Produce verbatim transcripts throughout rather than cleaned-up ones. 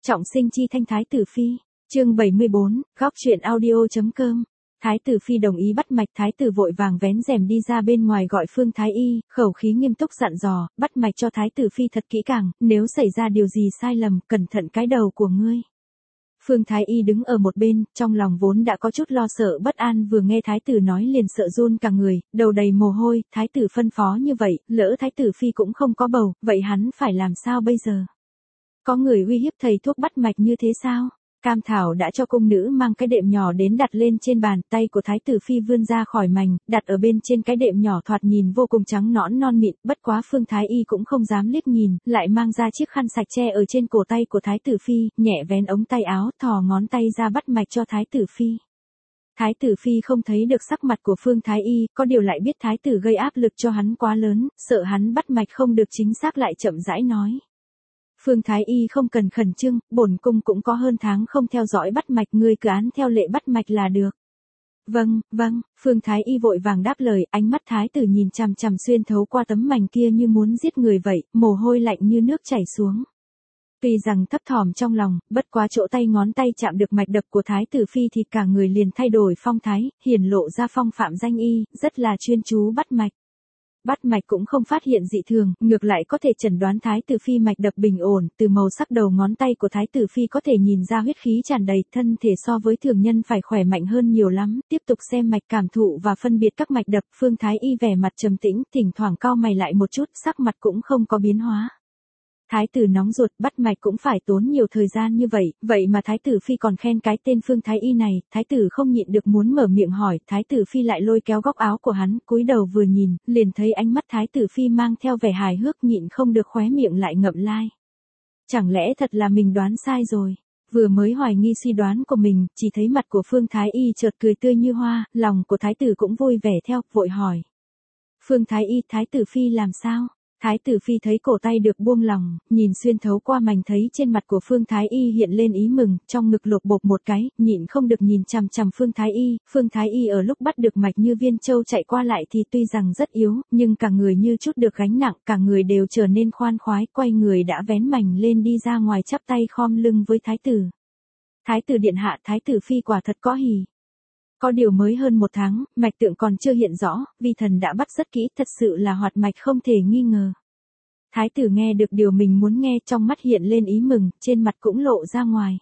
Trọng sinh chi thanh thái tử phi, chương bảy mươi bốn, góc truyện audio.com. Thái tử phi đồng ý bắt mạch, thái tử vội vàng vén rèm đi ra bên ngoài gọi Phương Thái Y, khẩu khí nghiêm túc dặn dò, bắt mạch cho thái tử phi thật kỹ càng, nếu xảy ra điều gì sai lầm, cẩn thận cái đầu của ngươi. Phương Thái Y đứng ở một bên, trong lòng vốn đã có chút lo sợ bất an, vừa nghe thái tử nói liền sợ run cả người, đầu đầy mồ hôi, thái tử phân phó như vậy, lỡ thái tử phi cũng không có bầu, vậy hắn phải làm sao bây giờ? Có người uy hiếp thầy thuốc bắt mạch như thế sao? Cam Thảo đã cho cung nữ mang cái đệm nhỏ đến đặt lên trên bàn, tay của thái tử phi vươn ra khỏi mành, đặt ở bên trên cái đệm nhỏ thoạt nhìn vô cùng trắng nõn non mịn, bất quá Phương Thái Y cũng không dám liếc nhìn, lại mang ra chiếc khăn sạch che ở trên cổ tay của thái tử phi, nhẹ vén ống tay áo, thò ngón tay ra bắt mạch cho thái tử phi. Thái tử phi không thấy được sắc mặt của Phương Thái Y, có điều lại biết thái tử gây áp lực cho hắn quá lớn, sợ hắn bắt mạch không được chính xác lại chậm rãi nói. Phương Thái Y không cần khẩn trương, bổn cung cũng có hơn tháng không theo dõi bắt mạch, ngươi cứ án theo lệ bắt mạch là được. Vâng, vâng, Phương Thái Y vội vàng đáp lời, ánh mắt thái tử nhìn chằm chằm xuyên thấu qua tấm mành kia như muốn giết người vậy, mồ hôi lạnh như nước chảy xuống. Tuy rằng thấp thỏm trong lòng, bất quá chỗ tay ngón tay chạm được mạch đập của thái tử phi thì cả người liền thay đổi phong thái, hiển lộ ra phong phạm danh y, rất là chuyên chú bắt mạch. Bắt mạch cũng không phát hiện dị thường, ngược lại có thể chẩn đoán thái tử phi mạch đập bình ổn, từ màu sắc đầu ngón tay của thái tử phi có thể nhìn ra huyết khí tràn đầy, thân thể so với thường nhân phải khỏe mạnh hơn nhiều lắm. Tiếp tục xem mạch cảm thụ và phân biệt các mạch đập, Phương Thái Y vẻ mặt trầm tĩnh, thỉnh thoảng cau mày lại một chút, sắc mặt cũng không có biến hóa. Thái tử nóng ruột, bắt mạch cũng phải tốn nhiều thời gian như vậy, vậy mà thái tử phi còn khen cái tên Phương Thái Y này, thái tử không nhịn được muốn mở miệng hỏi, thái tử phi lại lôi kéo góc áo của hắn, cúi đầu vừa nhìn, liền thấy ánh mắt thái tử phi mang theo vẻ hài hước, nhịn không được khóe miệng lại ngậm lai. Chẳng lẽ thật là mình đoán sai rồi? Vừa mới hoài nghi suy đoán của mình, chỉ thấy mặt của Phương Thái Y chợt cười tươi như hoa, lòng của thái tử cũng vui vẻ theo, vội hỏi. Phương Thái Y, thái tử phi làm sao? Thái tử phi thấy cổ tay được buông lỏng, nhìn xuyên thấu qua mành thấy trên mặt của Phương Thái Y hiện lên ý mừng, trong ngực lột bột một cái, nhịn không được nhìn chằm chằm Phương Thái Y. Phương Thái Y ở lúc bắt được mạch như viên châu chạy qua lại thì tuy rằng rất yếu, nhưng cả người như chút được gánh nặng, cả người đều trở nên khoan khoái, quay người đã vén mành lên đi ra ngoài chắp tay khom lưng với thái tử. Thái tử điện hạ, thái tử phi quả thật có hỉ. Có điều mới hơn một tháng, mạch tượng còn chưa hiện rõ, vi thần đã bắt rất kỹ, thật sự là hoạt mạch không thể nghi ngờ. Thái tử nghe được điều mình muốn nghe, trong mắt hiện lên ý mừng, trên mặt cũng lộ ra ngoài.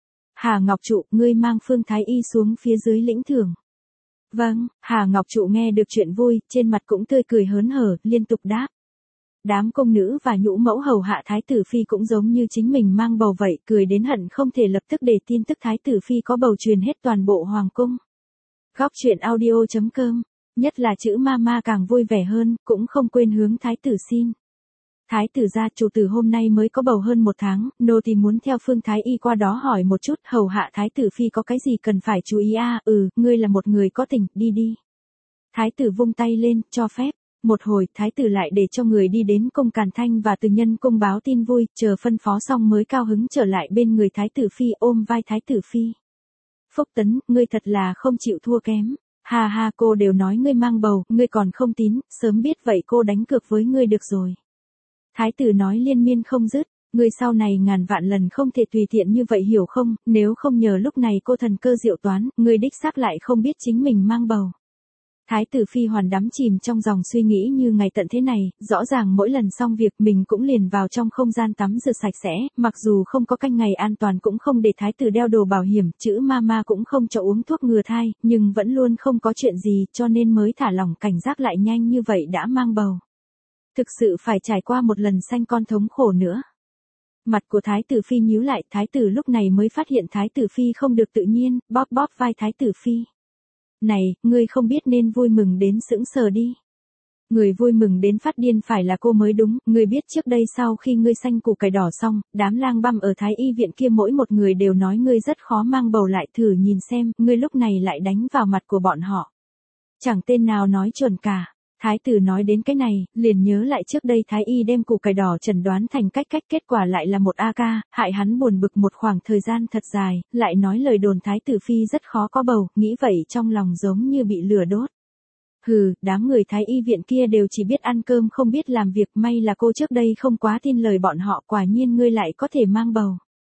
Hà Ngọc Trụ, ngươi mang Phương Thái Y xuống phía dưới lĩnh thưởng. Vâng, Hà Ngọc Trụ nghe được chuyện vui, trên mặt cũng tươi cười hớn hở, liên tục đáp. Đám công nữ và nhũ mẫu hầu hạ thái tử phi cũng giống như chính mình mang bầu vậy, cười đến hận không thể lập tức để tin tức thái tử phi có bầu truyền hết toàn bộ hoàng cung. Góc truyện audio.com, nhất là chữ mama càng vui vẻ hơn, cũng không quên hướng thái tử xin. Thái tử gia, chủ tử hôm nay mới có bầu hơn một tháng, nô tỳ muốn theo Phương Thái Y qua đó hỏi một chút, hầu hạ thái tử phi có cái gì cần phải chú ý a? À, ừ, ngươi là một người có tình, đi đi. Thái tử vung tay lên, cho phép. Một hồi, thái tử lại để cho người đi đến cung Càn Thanh và từ nhân cung báo tin vui, chờ phân phó xong mới cao hứng trở lại bên người thái tử phi, ôm vai thái tử phi. Phúc Tấn, ngươi thật là không chịu thua kém. Ha ha, cô đều nói ngươi mang bầu, ngươi còn không tín, sớm biết vậy cô đánh cược với ngươi được rồi. Thái tử nói liên miên không dứt, ngươi sau này ngàn vạn lần không thể tùy tiện như vậy hiểu không, nếu không nhờ lúc này cô thần cơ diệu toán, ngươi đích xác lại không biết chính mình mang bầu. Thái tử phi hoàn đắm chìm trong dòng suy nghĩ như ngày tận thế này, rõ ràng mỗi lần xong việc mình cũng liền vào trong không gian tắm rửa sạch sẽ, mặc dù không có canh ngày an toàn cũng không để thái tử đeo đồ bảo hiểm, chữ mama cũng không cho uống thuốc ngừa thai, nhưng vẫn luôn không có chuyện gì cho nên mới thả lỏng cảnh giác lại nhanh như vậy đã mang bầu. Thực sự phải trải qua một lần sanh con thống khổ nữa. Mặt của thái tử phi nhíu lại, thái tử lúc này mới phát hiện thái tử phi không được tự nhiên, bóp bóp vai thái tử phi. Này, ngươi không biết nên vui mừng đến sững sờ đi. Người vui mừng đến phát điên phải là cô mới đúng, ngươi biết trước đây sau khi ngươi sanh củ cải đỏ xong, đám lang băm ở thái y viện kia mỗi một người đều nói ngươi rất khó mang bầu lại, thử nhìn xem, ngươi lúc này lại đánh vào mặt của bọn họ. Chẳng tên nào nói chuẩn cả. Thái tử nói đến cái này, liền nhớ lại trước đây thái y đem củ cải đỏ chẩn đoán thành cách cách kết quả lại là một a ca, hại hắn buồn bực một khoảng thời gian thật dài, lại nói lời đồn thái tử phi rất khó có bầu, nghĩ vậy trong lòng giống như bị lửa đốt. Hừ, đám người thái y viện kia đều chỉ biết ăn cơm không biết làm việc, may là cô trước đây không quá tin lời bọn họ, quả nhiên ngươi lại có thể mang bầu.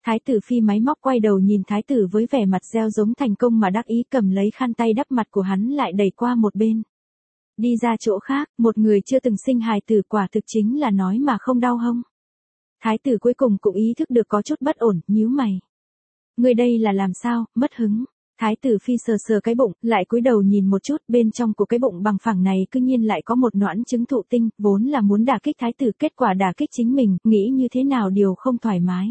Thái tử phi máy móc quay đầu nhìn thái tử với vẻ mặt gieo giống thành công mà đắc ý, cầm lấy khăn tay đắp mặt của hắn lại đẩy qua một bên. Đi ra chỗ khác, một người chưa từng sinh hài tử quả thực chính là nói mà không đau hông. Thái tử cuối cùng cũng ý thức được có chút bất ổn, nhíu mày. Người đây là làm sao, mất hứng. Thái tử phi sờ sờ cái bụng, lại cúi đầu nhìn một chút, bên trong của cái bụng bằng phẳng này cư nhiên lại có một noãn trứng thụ tinh, vốn là muốn đả kích thái tử, kết quả đả kích chính mình, nghĩ như thế nào điều không thoải mái.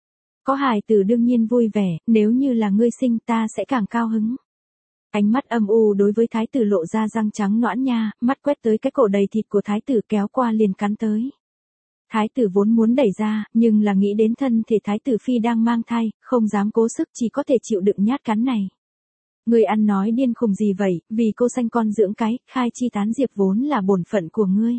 Có hài tử đương nhiên vui vẻ, nếu như là ngươi sinh ta sẽ càng cao hứng. Ánh mắt âm u đối với thái tử lộ ra răng trắng nõn nha, mắt quét tới cái cổ đầy thịt của thái tử kéo qua liền cắn tới. Thái tử vốn muốn đẩy ra, nhưng là nghĩ đến thân thể thái tử phi đang mang thai, không dám cố sức, chỉ có thể chịu đựng nhát cắn này. Ngươi ăn nói điên khùng gì vậy, vì cô sanh con dưỡng cái, khai chi tán diệp vốn là bổn phận của ngươi.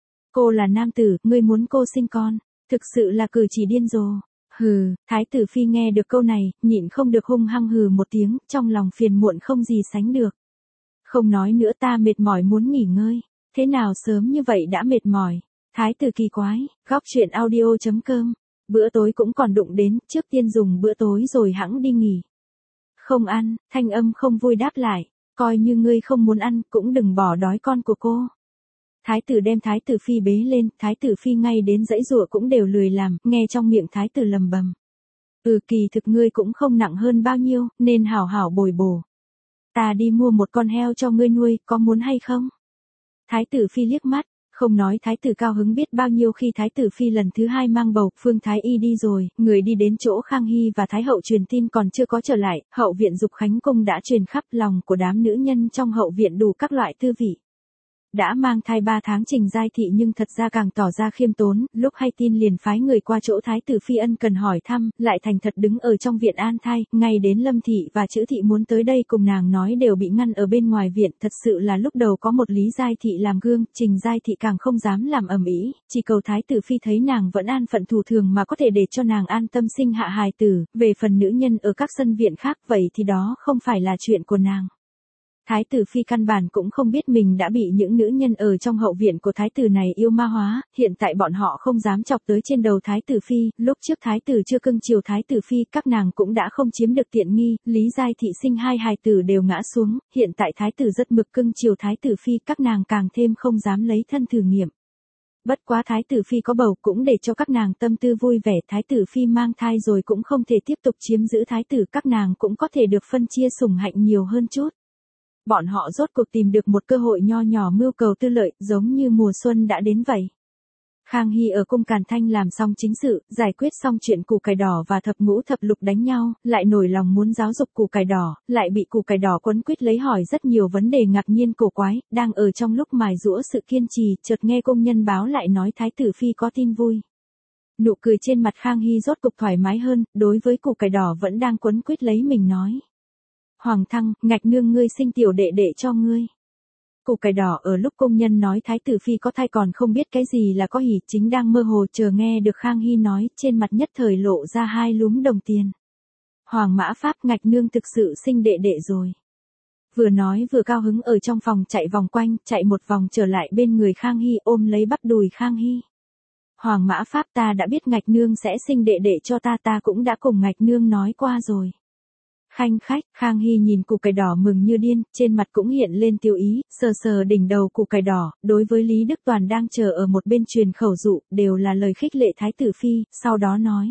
Cô là nam tử, ngươi muốn cô sinh con, thực sự là cử chỉ điên rồ. Hừ, thái tử phi nghe được câu này, nhịn không được hung hăng hừ một tiếng, trong lòng phiền muộn không gì sánh được. Không nói nữa, ta mệt mỏi muốn nghỉ ngơi. Thế nào sớm như vậy đã mệt mỏi? Thái tử kỳ quái, góc truyện audio chấm com. Bữa tối cũng còn đụng đến, trước tiên dùng bữa tối rồi hẵng đi nghỉ. Không ăn, thanh âm không vui đáp lại, coi như ngươi không muốn ăn, cũng đừng bỏ đói con của cô. Thái tử đem thái tử phi bế lên, thái tử phi ngay đến dãy giụa cũng đều lười làm, nghe trong miệng thái tử lầm bầm. Ừ, kỳ thực ngươi cũng không nặng hơn bao nhiêu, nên hảo hảo bồi bổ. Ta đi mua một con heo cho ngươi nuôi, có muốn hay không? Thái tử phi liếc mắt, không nói thái tử cao hứng biết bao nhiêu khi thái tử phi lần thứ hai mang bầu, Phương Thái Y đi rồi, người đi đến chỗ Khang Hy và Thái hậu truyền tin còn chưa có trở lại, hậu viện Dục Khánh Cung đã truyền khắp lòng của đám nữ nhân trong hậu viện đủ các loại tư vị. Đã mang thai ba tháng Trình Giai Thị nhưng thật ra càng tỏ ra khiêm tốn, lúc hay tin liền phái người qua chỗ Thái tử phi ân cần hỏi thăm, lại thành thật đứng ở trong viện an thai, ngay đến Lâm Thị và Chữ Thị muốn tới đây cùng nàng nói đều bị ngăn ở bên ngoài viện, thật sự là lúc đầu có một Lý Giai Thị làm gương, Trình Giai Thị càng không dám làm ầm ĩ, chỉ cầu Thái tử phi thấy nàng vẫn an phận thủ thường mà có thể để cho nàng an tâm sinh hạ hài tử, về phần nữ nhân ở các sân viện khác vậy thì đó không phải là chuyện của nàng. Thái tử phi căn bản cũng không biết mình đã bị những nữ nhân ở trong hậu viện của thái tử này yêu ma hóa, hiện tại bọn họ không dám chọc tới trên đầu thái tử phi, lúc trước thái tử chưa cưng chiều thái tử phi, các nàng cũng đã không chiếm được tiện nghi, Lý Giai Thị sinh hai hài tử đều ngã xuống, hiện tại thái tử rất mực cưng chiều thái tử phi, các nàng càng thêm không dám lấy thân thử nghiệm. Bất quá thái tử phi có bầu cũng để cho các nàng tâm tư vui vẻ, thái tử phi mang thai rồi cũng không thể tiếp tục chiếm giữ thái tử, các nàng cũng có thể được phân chia sủng hạnh nhiều hơn chút. Bọn họ rốt cuộc tìm được một cơ hội nho nhỏ mưu cầu tư lợi, giống như mùa xuân đã đến vậy. Khang Hy ở cung Càn Thanh làm xong chính sự, giải quyết xong chuyện củ cải đỏ và thập ngũ thập lục đánh nhau, lại nổi lòng muốn giáo dục củ cải đỏ, lại bị củ cải đỏ quấn quýt lấy hỏi rất nhiều vấn đề ngạc nhiên cổ quái, đang ở trong lúc mài giũa sự kiên trì, chợt nghe công nhân báo lại nói thái tử phi có tin vui. Nụ cười trên mặt Khang Hy rốt cục thoải mái hơn, đối với củ cải đỏ vẫn đang quấn quýt lấy mình nói. Hoàng thăng, ngạch nương ngươi sinh tiểu đệ đệ cho ngươi. Củ cải đỏ ở lúc công nhân nói thái tử phi có thai còn không biết cái gì là có hỉ, chính đang mơ hồ chờ nghe được Khang Hy nói, trên mặt nhất thời lộ ra hai lúm đồng tiền. Hoàng mã pháp, ngạch nương thực sự sinh đệ đệ rồi. Vừa nói vừa cao hứng ở trong phòng chạy vòng quanh, chạy một vòng trở lại bên người Khang Hy ôm lấy bắp đùi Khang Hy. Hoàng mã pháp, ta đã biết ngạch nương sẽ sinh đệ đệ cho ta, ta cũng đã cùng ngạch nương nói qua rồi. Khanh khách, Khang Hy nhìn củ cải đỏ mừng như điên, trên mặt cũng hiện lên tiêu ý, sờ sờ đỉnh đầu củ cải đỏ, đối với Lý Đức Toàn đang chờ ở một bên truyền khẩu dụ, đều là lời khích lệ thái tử phi, sau đó nói.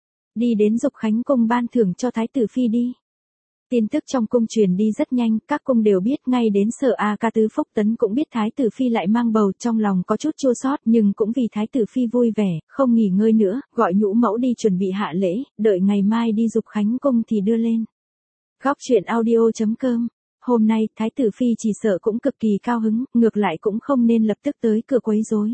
Đi đến Dục Khánh Cung ban thưởng cho thái tử phi đi. Tin tức trong cung truyền đi rất nhanh, các cung đều biết, ngay đến Sở A Ca Tứ Phúc Tấn cũng biết thái tử phi lại mang bầu, trong lòng có chút chua xót nhưng cũng vì thái tử phi vui vẻ, không nghỉ ngơi nữa, gọi nhũ mẫu đi chuẩn bị hạ lễ, đợi ngày mai đi Dục Khánh Cung thì đưa lên. Góc truyện audio chấm com. Hôm nay, thái tử phi chỉ sợ cũng cực kỳ cao hứng, ngược lại cũng không nên lập tức tới cửa quấy rối.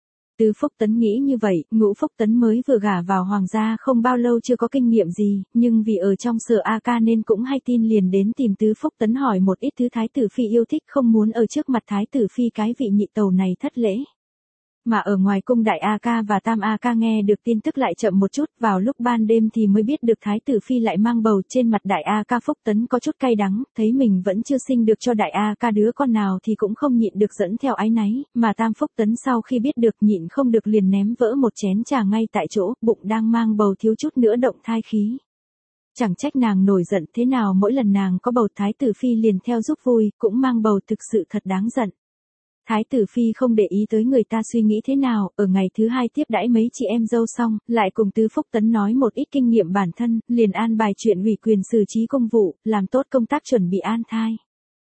Tứ Phúc Tấn nghĩ như vậy, Ngũ Phúc Tấn mới vừa gả vào hoàng gia không bao lâu chưa có kinh nghiệm gì, nhưng vì ở trong Sở A Ca nên cũng hay tin liền đến tìm Tứ Phúc Tấn hỏi một ít thứ thái tử phi yêu thích, không muốn ở trước mặt thái tử phi cái vị nhị tàu này thất lễ. Mà ở ngoài cung đại A ca và tam A ca nghe được tin tức lại chậm một chút, vào lúc ban đêm thì mới biết được thái tử phi lại mang bầu. Trên mặt đại A ca Phúc Tấn có chút cay đắng, thấy mình vẫn chưa sinh được cho đại A ca đứa con nào thì cũng không nhịn được dẫn theo áy náy, mà tam Phúc Tấn sau khi biết được nhịn không được liền ném vỡ một chén trà ngay tại chỗ, bụng đang mang bầu thiếu chút nữa động thai khí. Chẳng trách nàng nổi giận thế nào, mỗi lần nàng có bầu thái tử phi liền theo giúp vui, cũng mang bầu thực sự thật đáng giận. Thái tử phi không để ý tới người ta suy nghĩ thế nào, ở ngày thứ hai tiếp đãi mấy chị em dâu xong, lại cùng tứ Phúc Tấn nói một ít kinh nghiệm bản thân, liền an bài chuyện ủy quyền xử trí công vụ, làm tốt công tác chuẩn bị an thai.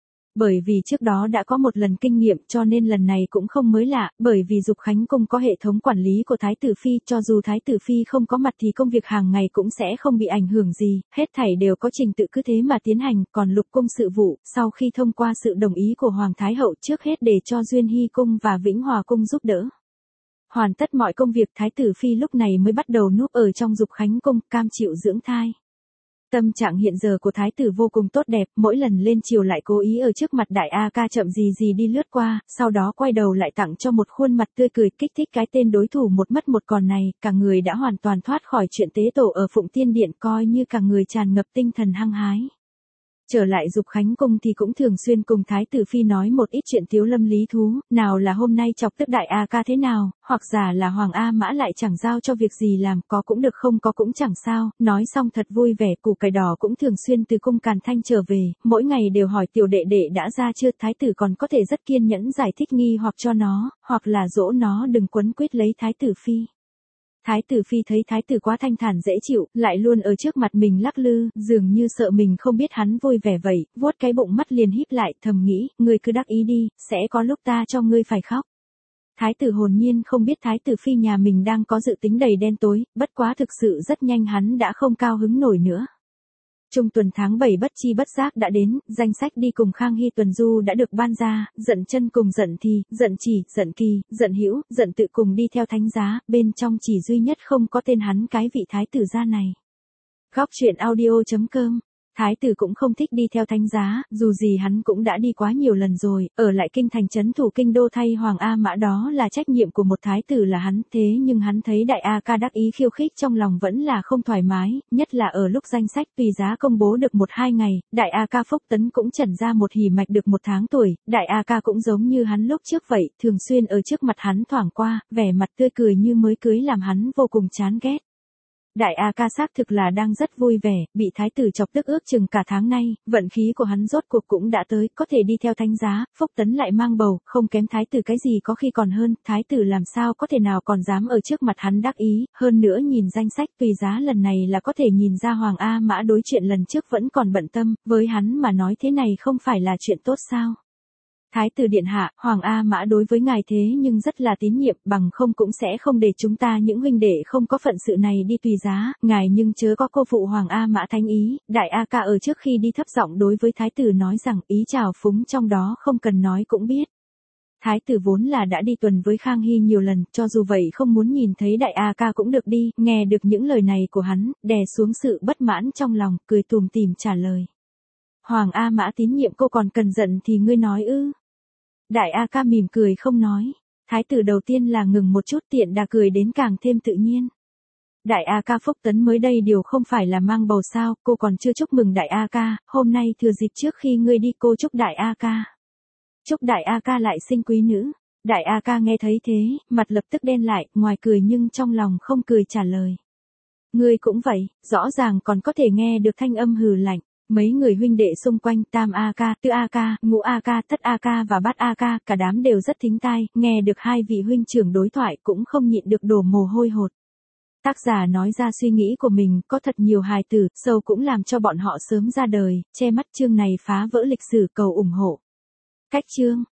Bởi vì trước đó đã có một lần kinh nghiệm cho nên lần này cũng không mới lạ, bởi vì Dục Khánh Cung có hệ thống quản lý của Thái tử Phi, cho dù Thái tử Phi không có mặt thì công việc hàng ngày cũng sẽ không bị ảnh hưởng gì, hết thảy đều có trình tự cứ thế mà tiến hành, còn Lục Cung sự vụ, sau khi thông qua sự đồng ý của Hoàng Thái Hậu trước hết để cho Duyên Hy Cung và Vĩnh Hòa Cung giúp đỡ. Hoàn tất mọi công việc Thái tử Phi lúc này mới bắt đầu núp ở trong Dục Khánh Cung, cam chịu dưỡng thai. Tâm trạng hiện giờ của thái tử vô cùng tốt đẹp, mỗi lần lên chiều lại cố ý ở trước mặt đại A ca chậm gì gì đi lướt qua, sau đó quay đầu lại tặng cho một khuôn mặt tươi cười kích thích cái tên đối thủ một mất một còn này, cả người đã hoàn toàn thoát khỏi chuyện tế tổ ở Phụng Tiên Điện, coi như cả người tràn ngập tinh thần hăng hái. Trở lại Dục Khánh Cung thì cũng thường xuyên cùng Thái tử Phi nói một ít chuyện tiếu lâm lý thú, nào là hôm nay chọc tức đại A ca thế nào, hoặc giả là Hoàng A Mã lại chẳng giao cho việc gì làm, có cũng được không có cũng chẳng sao, nói xong thật vui vẻ. Củ cải đỏ cũng thường xuyên từ cung Càn Thanh trở về, mỗi ngày đều hỏi tiểu đệ đệ đã ra chưa, Thái tử còn có thể rất kiên nhẫn giải thích nghi hoặc cho nó, hoặc là dỗ nó đừng quấn quýt lấy Thái tử Phi. Thái tử Phi thấy thái tử quá thanh thản dễ chịu, lại luôn ở trước mặt mình lắc lư, dường như sợ mình không biết hắn vui vẻ vậy, vuốt cái bụng mắt liền híp lại, thầm nghĩ, ngươi cứ đắc ý đi, sẽ có lúc ta cho ngươi phải khóc. Thái tử hồn nhiên không biết thái tử Phi nhà mình đang có dự tính đầy đen tối, bất quá thực sự rất nhanh hắn đã không cao hứng nổi nữa. Trung tuần tháng bảy bất chi bất giác đã đến, danh sách đi cùng Khang Hy tuần du đã được ban ra, Dận Chân cùng Dận Thì, Dận Chỉ, Dận Kỳ, Dận Hữu, Dận Tự cùng đi theo thánh giá, bên trong chỉ duy nhất không có tên hắn cái vị thái tử gia này. Góc truyện audio chấm com. Thái tử cũng không thích đi theo thánh giá, dù gì hắn cũng đã đi quá nhiều lần rồi, ở lại kinh thành trấn thủ kinh đô thay Hoàng A Mã đó là trách nhiệm của một thái tử là hắn, thế nhưng hắn thấy đại A ca đắc ý khiêu khích trong lòng vẫn là không thoải mái, nhất là ở lúc danh sách tùy giá công bố được một hai ngày, đại A ca Phúc Tấn cũng trần ra một hỉ mạch được một tháng tuổi, đại A ca cũng giống như hắn lúc trước vậy, thường xuyên ở trước mặt hắn thoảng qua, vẻ mặt tươi cười như mới cưới làm hắn vô cùng chán ghét. Đại A ca xác thực là đang rất vui vẻ, bị thái tử chọc tức ước chừng cả tháng nay, vận khí của hắn rốt cuộc cũng đã tới, có thể đi theo thánh giá, Phúc Tấn lại mang bầu, không kém thái tử cái gì có khi còn hơn, thái tử làm sao có thể nào còn dám ở trước mặt hắn đắc ý, hơn nữa nhìn danh sách tùy giá lần này là có thể nhìn ra Hoàng A Mã đối chuyện lần trước vẫn còn bận tâm, với hắn mà nói thế này không phải là chuyện tốt sao. Thái tử điện hạ, Hoàng A Mã đối với ngài thế nhưng rất là tín nhiệm, bằng không cũng sẽ không để chúng ta những huynh đệ không có phận sự này đi tùy giá, ngài nhưng chớ có cô phụ Hoàng A Mã thánh ý. Đại A ca ở trước khi đi thấp giọng đối với thái tử nói rằng ý chào phúng trong đó không cần nói cũng biết. Thái tử vốn là đã đi tuần với Khang Hy nhiều lần, cho dù vậy không muốn nhìn thấy đại A ca cũng được đi, nghe được những lời này của hắn, đè xuống sự bất mãn trong lòng, cười tùm tìm trả lời. Hoàng A Mã tín nhiệm cô còn cần giận thì ngươi nói ư. Đại A ca mỉm cười không nói. Thái tử đầu tiên là ngừng một chút, tiện đà cười đến càng thêm tự nhiên. Đại A ca Phúc Tấn mới đây điều không phải là mang bầu sao, cô còn chưa chúc mừng đại A ca, hôm nay thừa dịp trước khi ngươi đi cô chúc đại A ca. Chúc đại A ca lại sinh quý nữ. Đại A ca nghe thấy thế, mặt lập tức đen lại, ngoài cười nhưng trong lòng không cười trả lời. Ngươi cũng vậy, rõ ràng còn có thể nghe được thanh âm hừ lạnh. Mấy người huynh đệ xung quanh, Tam A ca, Tư A ca, Ngũ A ca, Thất A ca và Bát A ca, cả đám đều rất thính tai, nghe được hai vị huynh trưởng đối thoại cũng không nhịn được đổ mồ hôi hột. Tác giả nói ra suy nghĩ của mình, có thật nhiều hài tử, sâu cũng làm cho bọn họ sớm ra đời, che mắt chương này phá vỡ lịch sử cầu ủng hộ. Cách chương